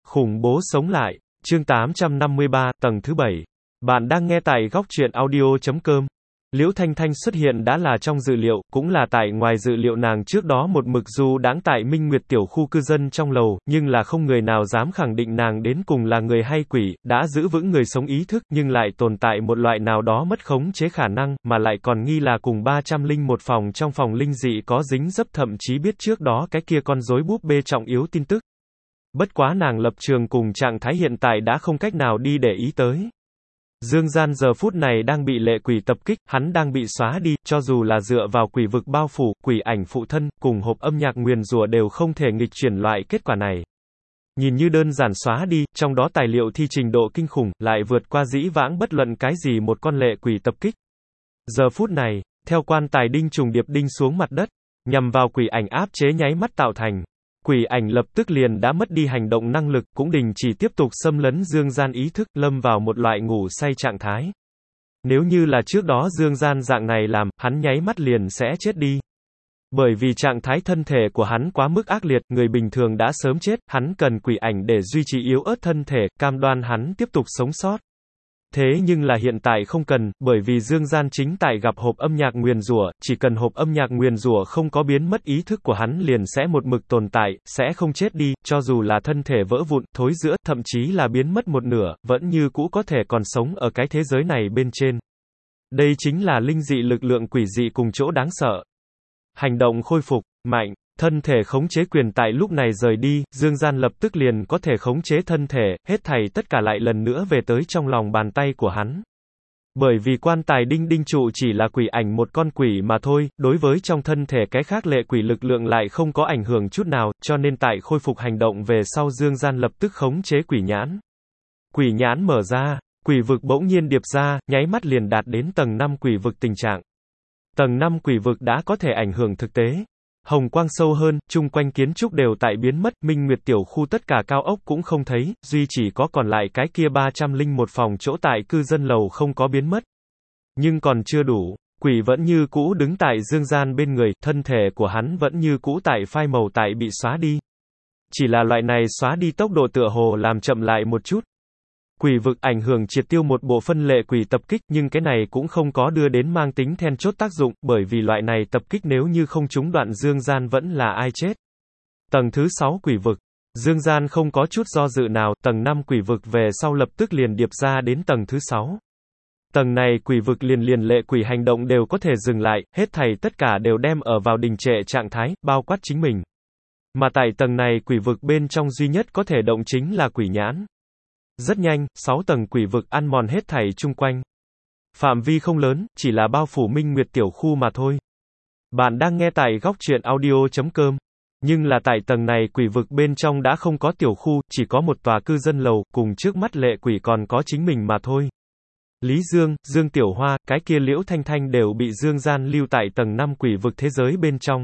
Khủng bố sống lại, chương 853, tầng thứ 7. Bạn đang nghe tại góc truyện audio.com. Liễu Thanh Thanh xuất hiện đã là trong dự liệu, cũng là tại ngoài dự liệu nàng trước đó một mực du đãng tại Minh Nguyệt tiểu khu cư dân trong lầu, nhưng là không người nào dám khẳng định nàng đến cùng là người hay quỷ, đã giữ vững người sống ý thức nhưng lại tồn tại một loại nào đó mất khống chế khả năng, mà lại còn nghi là cùng 301 phòng trong phòng linh dị có dính dấp, thậm chí biết trước đó cái kia con rối búp bê trọng yếu tin tức. Bất quá nàng lập trường cùng trạng thái hiện tại đã không cách nào đi để ý tới. Dương Gian giờ phút này đang bị lệ quỷ tập kích, hắn đang bị xóa đi, cho dù là dựa vào quỷ vực bao phủ, quỷ ảnh phụ thân, cùng hộp âm nhạc nguyền rủa đều không thể nghịch chuyển loại kết quả này. Nhìn như đơn giản xóa đi, trong đó tài liệu thi trình độ kinh khủng, lại vượt qua dĩ vãng bất luận cái gì một con lệ quỷ tập kích. Giờ phút này, theo quan tài đinh trùng điệp đinh xuống mặt đất, nhằm vào quỷ ảnh áp chế nháy mắt tạo thành. Quỷ ảnh lập tức liền đã mất đi hành động năng lực, cũng đình chỉ tiếp tục xâm lấn Dương Gian ý thức, lâm vào một loại ngủ say trạng thái. Nếu như là trước đó Dương Gian dạng này làm, hắn nháy mắt liền sẽ chết đi. Bởi vì trạng thái thân thể của hắn quá mức ác liệt, người bình thường đã sớm chết, hắn cần quỷ ảnh để duy trì yếu ớt thân thể, cam đoan hắn tiếp tục sống sót. Thế nhưng là hiện tại không cần, bởi vì Dương Gian chính tại gặp hộp âm nhạc nguyền rủa, chỉ cần hộp âm nhạc nguyền rủa không có biến mất, ý thức của hắn liền sẽ một mực tồn tại, sẽ không chết đi, cho dù là thân thể vỡ vụn, thối rữa, thậm chí là biến mất một nửa, vẫn như cũ có thể còn sống ở cái thế giới này bên trên. Đây chính là linh dị lực lượng quỷ dị cùng chỗ đáng sợ. Hành động khôi phục, mạnh. Thân thể khống chế quyền tại lúc này rời đi, Dương Gian lập tức liền có thể khống chế thân thể, hết thảy tất cả lại lần nữa về tới trong lòng bàn tay của hắn. Bởi vì quan tài đinh trụ chỉ là quỷ ảnh một con quỷ mà thôi, đối với trong thân thể cái khác lệ quỷ lực lượng lại không có ảnh hưởng chút nào, cho nên tại khôi phục hành động về sau Dương Gian lập tức khống chế quỷ nhãn. Quỷ nhãn mở ra, quỷ vực bỗng nhiên điệp ra, nháy mắt liền đạt đến tầng 5 quỷ vực tình trạng. Tầng 5 quỷ vực đã có thể ảnh hưởng thực tế. Hồng quang sâu hơn, chung quanh kiến trúc đều tại biến mất, Minh Nguyệt tiểu khu tất cả cao ốc cũng không thấy, duy chỉ có còn lại cái kia 301 phòng chỗ tại cư dân lầu không có biến mất. Nhưng còn chưa đủ, quỷ vẫn như cũ đứng tại Dương Gian bên người, thân thể của hắn vẫn như cũ tại phai màu tại bị xóa đi. Chỉ là loại này xóa đi tốc độ tựa hồ làm chậm lại một chút. Quỷ vực ảnh hưởng triệt tiêu một bộ phân lệ quỷ tập kích, nhưng cái này cũng không có đưa đến mang tính then chốt tác dụng, bởi vì loại này tập kích nếu như không trúng đoạn Dương Gian vẫn là ai chết. Tầng thứ 6 quỷ vực. Dương Gian không có chút do dự nào, tầng 5 quỷ vực về sau lập tức liền điệp ra đến tầng thứ 6. Tầng này quỷ vực liền lệ quỷ hành động đều có thể dừng lại, hết thảy tất cả đều đem ở vào đình trệ trạng thái, bao quát chính mình. Mà tại tầng này quỷ vực bên trong duy nhất có thể động chính là quỷ nhãn. Rất nhanh, 6 tầng quỷ vực ăn mòn hết thảy chung quanh. Phạm vi không lớn, chỉ là bao phủ Minh Nguyệt tiểu khu mà thôi. Bạn đang nghe tại góc truyện audio.com. Nhưng là tại tầng này quỷ vực bên trong đã không có tiểu khu, chỉ có một tòa cư dân lầu, cùng trước mắt lệ quỷ còn có chính mình mà thôi. Lý Dương, Dương Tiểu Hoa, cái kia Liễu Thanh Thanh đều bị Dương Gian lưu tại tầng 5 quỷ vực thế giới bên trong.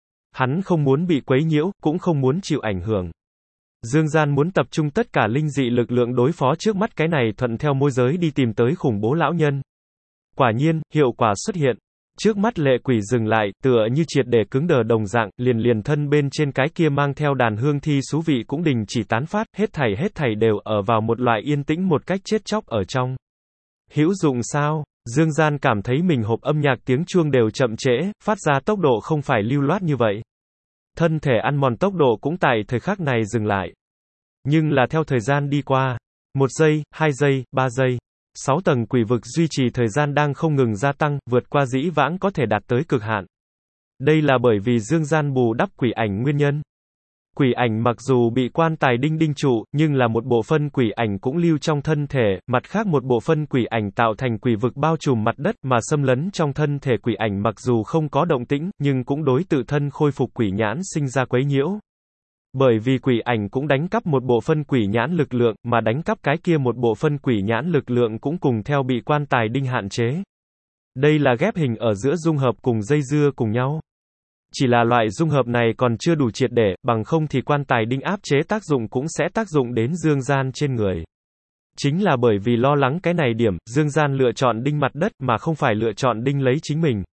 Hắn không muốn bị quấy nhiễu, cũng không muốn chịu ảnh hưởng. Dương Gian muốn tập trung tất cả linh dị lực lượng đối phó trước mắt cái này thuận theo môi giới đi tìm tới khủng bố lão nhân. Quả nhiên, hiệu quả xuất hiện. Trước mắt lệ quỷ dừng lại, tựa như triệt để cứng đờ đồng dạng, liền thân bên trên cái kia mang theo đàn hương thi xú vị cũng đình chỉ tán phát, hết thảy đều ở vào một loại yên tĩnh một cách chết chóc ở trong. Hữu dụng sao? Dương Gian cảm thấy mình hộp âm nhạc tiếng chuông đều chậm trễ, phát ra tốc độ không phải lưu loát như vậy. Thân thể ăn mòn tốc độ cũng tại thời khắc này dừng lại. Nhưng là theo thời gian đi qua, 1 giây, 2 giây, 3 giây, 6 tầng quỷ vực duy trì thời gian đang không ngừng gia tăng, vượt qua dĩ vãng có thể đạt tới cực hạn. Đây là bởi vì Dương Gian bù đắp quỷ ảnh nguyên nhân. Quỷ ảnh mặc dù bị quan tài đinh trụ, nhưng là một bộ phân quỷ ảnh cũng lưu trong thân thể, mặt khác một bộ phân quỷ ảnh tạo thành quỷ vực bao trùm mặt đất mà xâm lấn trong thân thể quỷ ảnh mặc dù không có động tĩnh, nhưng cũng đối tự thân khôi phục quỷ nhãn sinh ra quấy nhiễu. Bởi vì quỷ ảnh cũng đánh cắp một bộ phân quỷ nhãn lực lượng, mà đánh cắp cái kia một bộ phân quỷ nhãn lực lượng cũng cùng theo bị quan tài đinh hạn chế. Đây là ghép hình ở giữa dung hợp cùng dây dưa cùng nhau. Chỉ là loại dung hợp này còn chưa đủ triệt để, bằng không thì quan tài đinh áp chế tác dụng cũng sẽ tác dụng đến Dương Gian trên người. Chính là bởi vì lo lắng cái này điểm, Dương Gian lựa chọn đinh mặt đất mà không phải lựa chọn đinh lấy chính mình.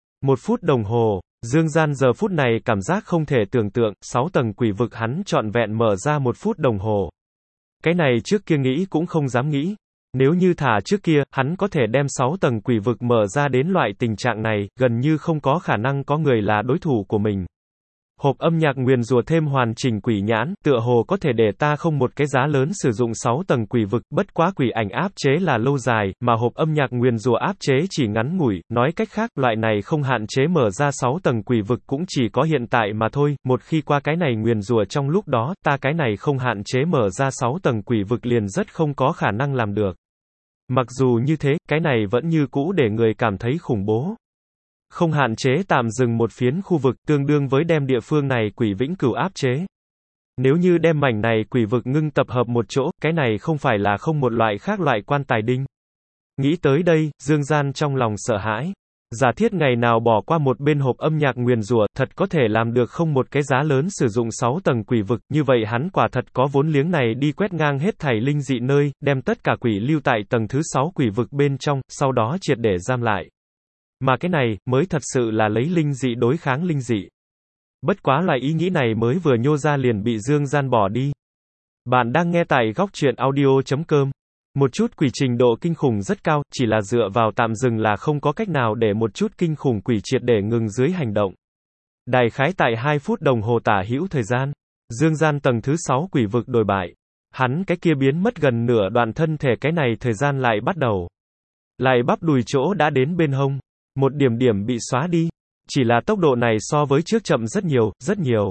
1 phút đồng hồ, Dương Gian giờ phút này cảm giác không thể tưởng tượng, 6 tầng quỷ vực hắn trọn vẹn mở ra 1 phút đồng hồ. Cái này trước kia nghĩ cũng không dám nghĩ. Nếu như thả trước kia, hắn có thể đem 6 tầng quỷ vực mở ra đến loại tình trạng này, gần như không có khả năng có người là đối thủ của mình. Hộp âm nhạc nguyền rủa thêm hoàn chỉnh quỷ nhãn, tựa hồ có thể để ta không một cái giá lớn sử dụng 6 tầng quỷ vực, bất quá quỷ ảnh áp chế là lâu dài, mà hộp âm nhạc nguyền rủa áp chế chỉ ngắn ngủi, nói cách khác, loại này không hạn chế mở ra 6 tầng quỷ vực cũng chỉ có hiện tại mà thôi, một khi qua cái này nguyền rủa trong lúc đó, ta cái này không hạn chế mở ra 6 tầng quỷ vực liền rất không có khả năng làm được. Mặc dù như thế, cái này vẫn như cũ để người cảm thấy khủng bố. Không hạn chế tạm dừng một phiến khu vực tương đương với đem địa phương này quỷ vĩnh cửu áp chế. Nếu như đem mảnh này quỷ vực ngưng tập hợp một chỗ, cái này không phải là không một loại khác loại quan tài đinh. Nghĩ tới đây, Dương Gian trong lòng sợ hãi. Giả thiết ngày nào bỏ qua một bên hộp âm nhạc nguyền rủa, thật có thể làm được không một cái giá lớn sử dụng 6 tầng quỷ vực, như vậy hắn quả thật có vốn liếng này đi quét ngang hết thảy linh dị nơi, đem tất cả quỷ lưu tại tầng thứ 6 quỷ vực bên trong, sau đó triệt để giam lại. Mà cái này, mới thật sự là lấy linh dị đối kháng linh dị. Bất quá loại ý nghĩ này mới vừa nhô ra liền bị Dương Gian bỏ đi. Bạn đang nghe tại góc truyện audio.com. Một chút quỷ trình độ kinh khủng rất cao, chỉ là dựa vào tạm dừng là không có cách nào để một chút kinh khủng quỷ triệt để ngừng dưới hành động. Đại khái tại 2 phút đồng hồ tả hữu thời gian, Dương Gian tầng thứ 6 quỷ vực đồi bại. Hắn cái kia biến mất gần nửa đoạn thân thể, cái này thời gian lại bắt đầu. Lại bắp đùi chỗ đã đến bên hông. Một điểm điểm bị xóa đi. Chỉ là tốc độ này so với trước chậm rất nhiều, rất nhiều.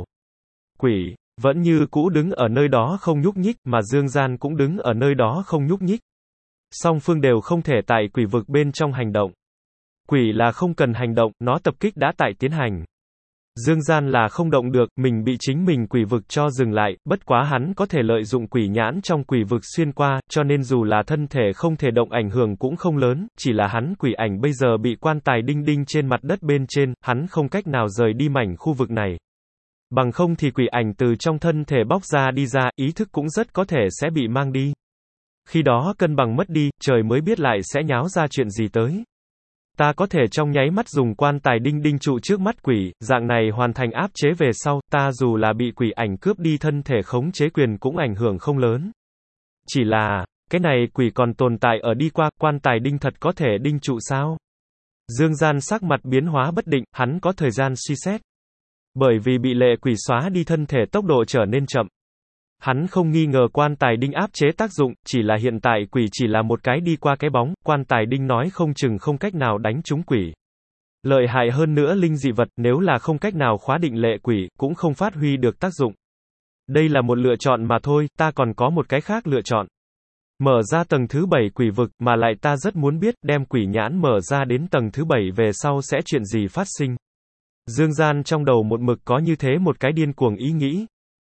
Quỷ vẫn như cũ đứng ở nơi đó không nhúc nhích, mà Dương Gian cũng đứng ở nơi đó không nhúc nhích. Song phương đều không thể tại quỷ vực bên trong hành động. Quỷ là không cần hành động, nó tập kích đã tại tiến hành. Dương Gian là không động được, mình bị chính mình quỷ vực cho dừng lại, bất quá hắn có thể lợi dụng quỷ nhãn trong quỷ vực xuyên qua, cho nên dù là thân thể không thể động ảnh hưởng cũng không lớn, chỉ là hắn quỷ ảnh bây giờ bị quan tài đinh đinh trên mặt đất bên trên, hắn không cách nào rời đi mảnh khu vực này. Bằng không thì quỷ ảnh từ trong thân thể bóc ra đi ra, ý thức cũng rất có thể sẽ bị mang đi. Khi đó cân bằng mất đi, trời mới biết lại sẽ nháo ra chuyện gì tới. Ta có thể trong nháy mắt dùng quan tài đinh đinh trụ trước mắt quỷ, dạng này hoàn thành áp chế về sau, ta dù là bị quỷ ảnh cướp đi thân thể khống chế quyền cũng ảnh hưởng không lớn. Chỉ là, cái này quỷ còn tồn tại ở đi qua, quan tài đinh thật có thể đinh trụ sao? Dương Gian sắc mặt biến hóa bất định, hắn có thời gian suy xét. Bởi vì bị lệ quỷ xóa đi thân thể tốc độ trở nên chậm. Hắn không nghi ngờ quan tài đinh áp chế tác dụng, chỉ là hiện tại quỷ chỉ là một cái đi qua cái bóng, quan tài đinh nói không chừng không cách nào đánh trúng quỷ. Lợi hại hơn nữa linh dị vật, nếu là không cách nào khóa định lệ quỷ, cũng không phát huy được tác dụng. Đây là một lựa chọn mà thôi, ta còn có một cái khác lựa chọn. Mở ra tầng thứ 7 quỷ vực, mà lại ta rất muốn biết, đem quỷ nhãn mở ra đến tầng thứ 7 về sau sẽ chuyện gì phát sinh. Dương Gian trong đầu một mực có như thế một cái điên cuồng ý nghĩ.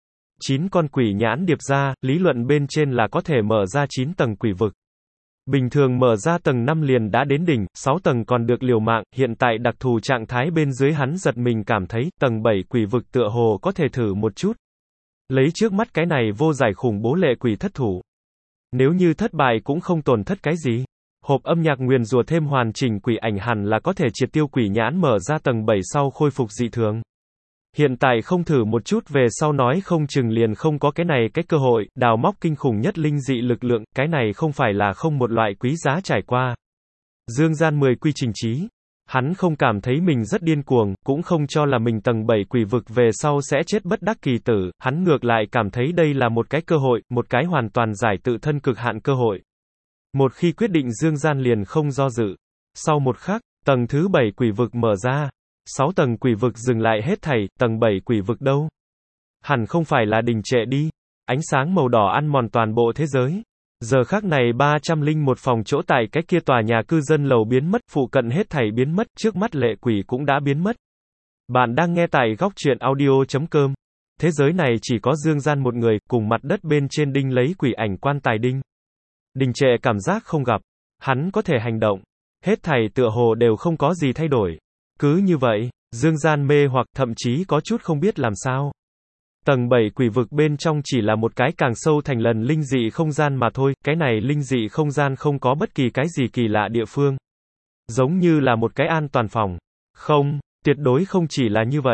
9 con quỷ nhãn điệp ra, lý luận bên trên là có thể mở ra 9 tầng quỷ vực. Bình thường mở ra tầng 5 liền đã đến đỉnh, 6 tầng còn được liều mạng, hiện tại đặc thù trạng thái bên dưới hắn giật mình cảm thấy, tầng 7 quỷ vực tựa hồ có thể thử một chút. Lấy trước mắt cái này vô giải khủng bố lệ quỷ thất thủ. Nếu như thất bại cũng không tổn thất cái gì. Hộp âm nhạc nguyền rủa thêm hoàn chỉnh quỷ ảnh hẳn là có thể triệt tiêu quỷ nhãn mở ra tầng 7 sau khôi phục dị thường. Hiện tại không thử một chút về sau nói không chừng liền không có cái này cái cơ hội, đào móc kinh khủng nhất linh dị lực lượng, cái này không phải là không một loại quý giá trải qua. Dương Gian 10 quy trình trí. Hắn không cảm thấy mình rất điên cuồng, cũng không cho là mình tầng 7 quỷ vực về sau sẽ chết bất đắc kỳ tử, hắn ngược lại cảm thấy đây là một cái cơ hội, một cái hoàn toàn giải tự thân cực hạn cơ hội. Một khi quyết định Dương Gian liền không do dự. Sau một khắc, tầng thứ 7 quỷ vực mở ra. 6 tầng quỷ vực dừng lại hết thảy, tầng 7 quỷ vực đâu? Hẳn không phải là đình trệ đi. Ánh sáng màu đỏ ăn mòn toàn bộ thế giới. Giờ khắc này 301 phòng chỗ tại cái kia tòa nhà cư dân lầu biến mất, phụ cận hết thảy biến mất, trước mắt lệ quỷ cũng đã biến mất. Bạn đang nghe tại góc truyện audio.com. Thế giới này chỉ có Dương Gian một người, cùng mặt đất bên trên đinh lấy quỷ ảnh quan tài đinh. Đình trệ cảm giác không gặp. Hắn có thể hành động. Hết thảy tựa hồ đều không có gì thay đổi. Cứ như vậy, Dương Gian mê hoặc thậm chí có chút không biết làm sao. Tầng 7 quỷ vực bên trong chỉ là một cái càng sâu thành lần linh dị không gian mà thôi, cái này linh dị không gian không có bất kỳ cái gì kỳ lạ địa phương. Giống như là một cái an toàn phòng. Không, tuyệt đối không chỉ là như vậy.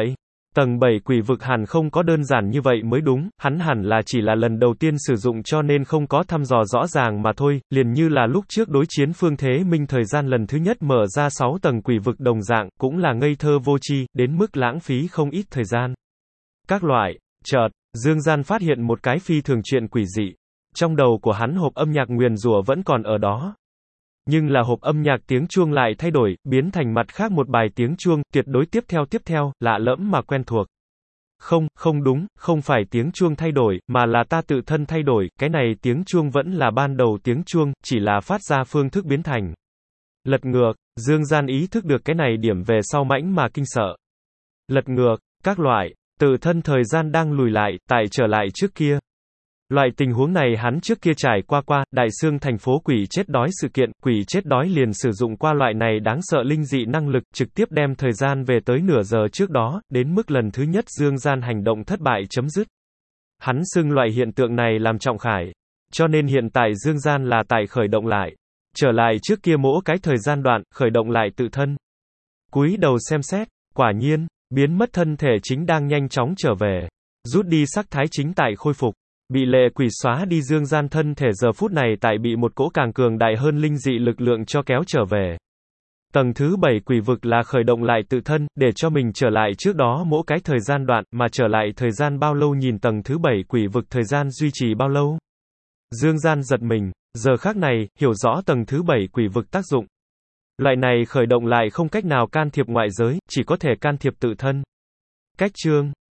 Tầng 7 quỷ vực hẳn không có đơn giản như vậy mới đúng, hắn hẳn là chỉ là lần đầu tiên sử dụng cho nên không có thăm dò rõ ràng mà thôi, liền như là lúc trước đối chiến Phương Thế Minh thời gian lần thứ nhất mở ra 6 tầng quỷ vực đồng dạng, cũng là ngây thơ vô tri, đến mức lãng phí không ít thời gian. Các loại, chợt, Dương Gian phát hiện một cái phi thường chuyện quỷ dị. Trong đầu của hắn hộp âm nhạc nguyền rủa vẫn còn ở đó. Nhưng là hộp âm nhạc tiếng chuông lại thay đổi, biến thành mặt khác một bài tiếng chuông, tuyệt đối tiếp theo, lạ lẫm mà quen thuộc. Không đúng, không phải tiếng chuông thay đổi, mà là ta tự thân thay đổi, cái này tiếng chuông vẫn là ban đầu tiếng chuông, chỉ là phát ra phương thức biến thành. Lật ngược, Dương Gian ý thức được cái này điểm về sau mãnh mà kinh sợ. Lật ngược, các loại, tự thân thời gian đang lùi lại, tại trở lại trước kia. Loại tình huống này hắn trước kia trải qua, Đại Xương thành phố quỷ chết đói sự kiện, quỷ chết đói liền sử dụng qua loại này đáng sợ linh dị năng lực, trực tiếp đem thời gian về tới nửa giờ trước đó, đến mức lần thứ nhất Dương Gian hành động thất bại chấm dứt. Hắn xưng loại hiện tượng này làm trọng khải. Cho nên hiện tại Dương Gian là tại khởi động lại. Trở lại trước kia mỗi cái thời gian đoạn, khởi động lại tự thân. Cúi đầu xem xét, quả nhiên, biến mất thân thể chính đang nhanh chóng trở về. Rút đi sắc thái chính tại khôi phục. Bị lệ quỷ xóa đi Dương Gian thân thể giờ phút này tại bị một cỗ càng cường đại hơn linh dị lực lượng cho kéo trở về. Tầng thứ 7 quỷ vực là khởi động lại tự thân, để cho mình trở lại trước đó mỗi cái thời gian đoạn, mà trở lại thời gian bao lâu nhìn tầng thứ 7 quỷ vực thời gian duy trì bao lâu. Dương Gian giật mình, giờ khắc này, hiểu rõ tầng thứ 7 quỷ vực tác dụng. Loại này khởi động lại không cách nào can thiệp ngoại giới, chỉ có thể can thiệp tự thân. Cách chương